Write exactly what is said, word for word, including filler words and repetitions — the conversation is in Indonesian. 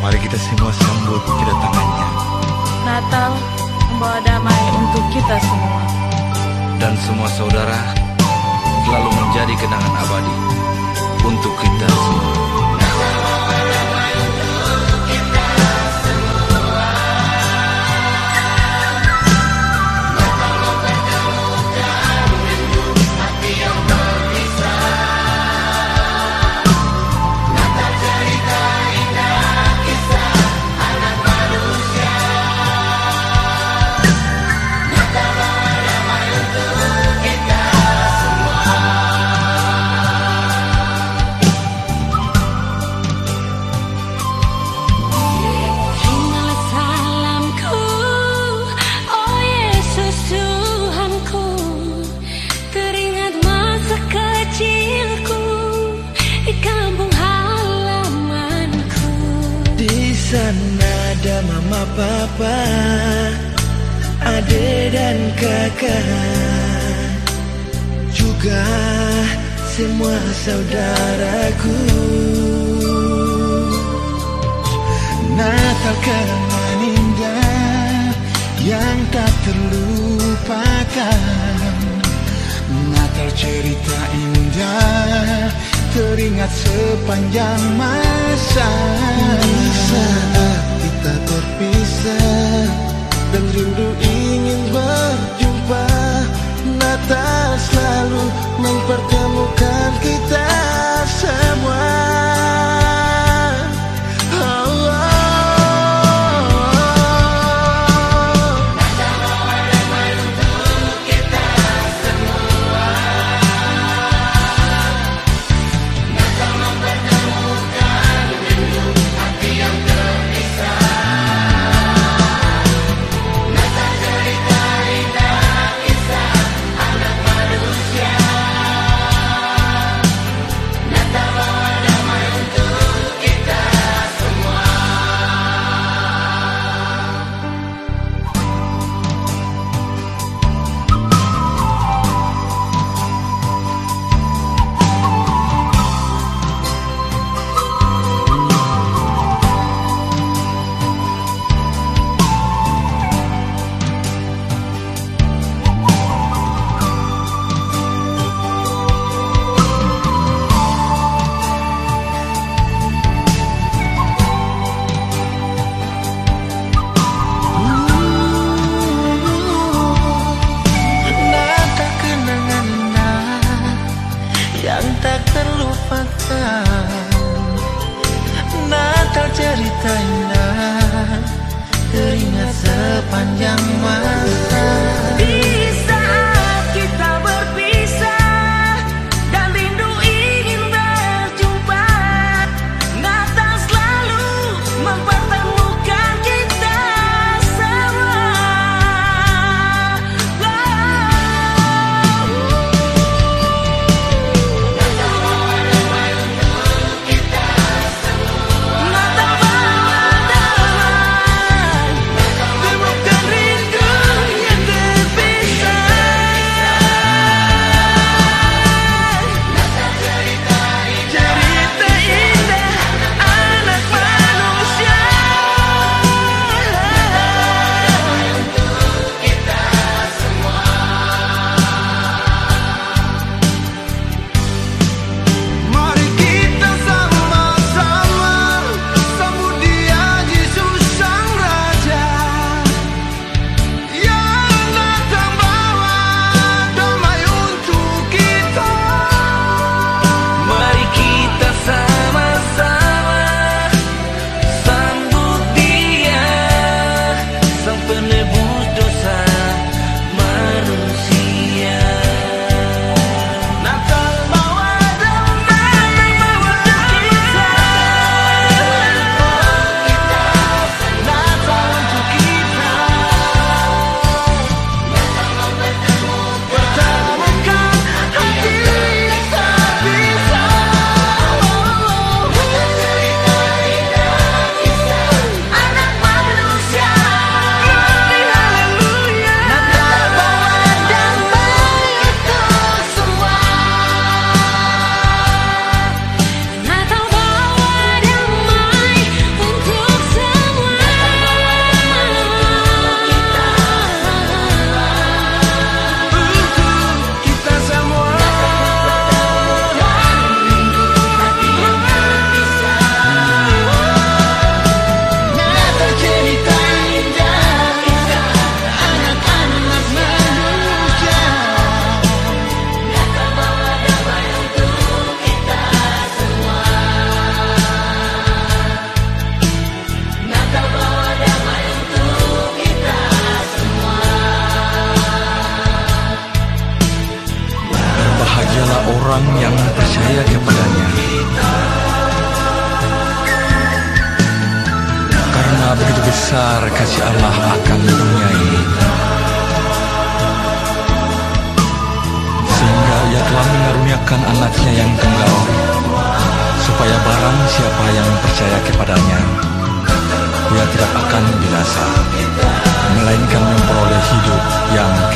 Mari kita semua sambut kedatangannya. Natal membawa damai untuk kita semua. Dan semua saudara selalu menjadi kenangan abadi untuk kita semua. Sana ada mama papa, adik dan kakak, juga semua saudaraku. Natal kenangan indah yang tak terlupakan. Natal cerita indah teringat sepanjang masa. Di saat kita terpisah dan rindu ingin berjumpa, Natal selalu mempertemukan kita semua. Natal cerita indah teringat sepanjang masa. Di saat kita berpisah dan rindu ingin berjumpa, Natal selalu mempertemukan kita semua. Natal bawa damai, temukan rindu. percaya kepadanya. Karena begitu besar kasih Allah akan dunia ini, sehingga Ia telah mengaruniakan anaknya yang tunggal, supaya barang siapa yang percaya kepadanya, ia tidak akan binasa, melainkan memperoleh hidup yang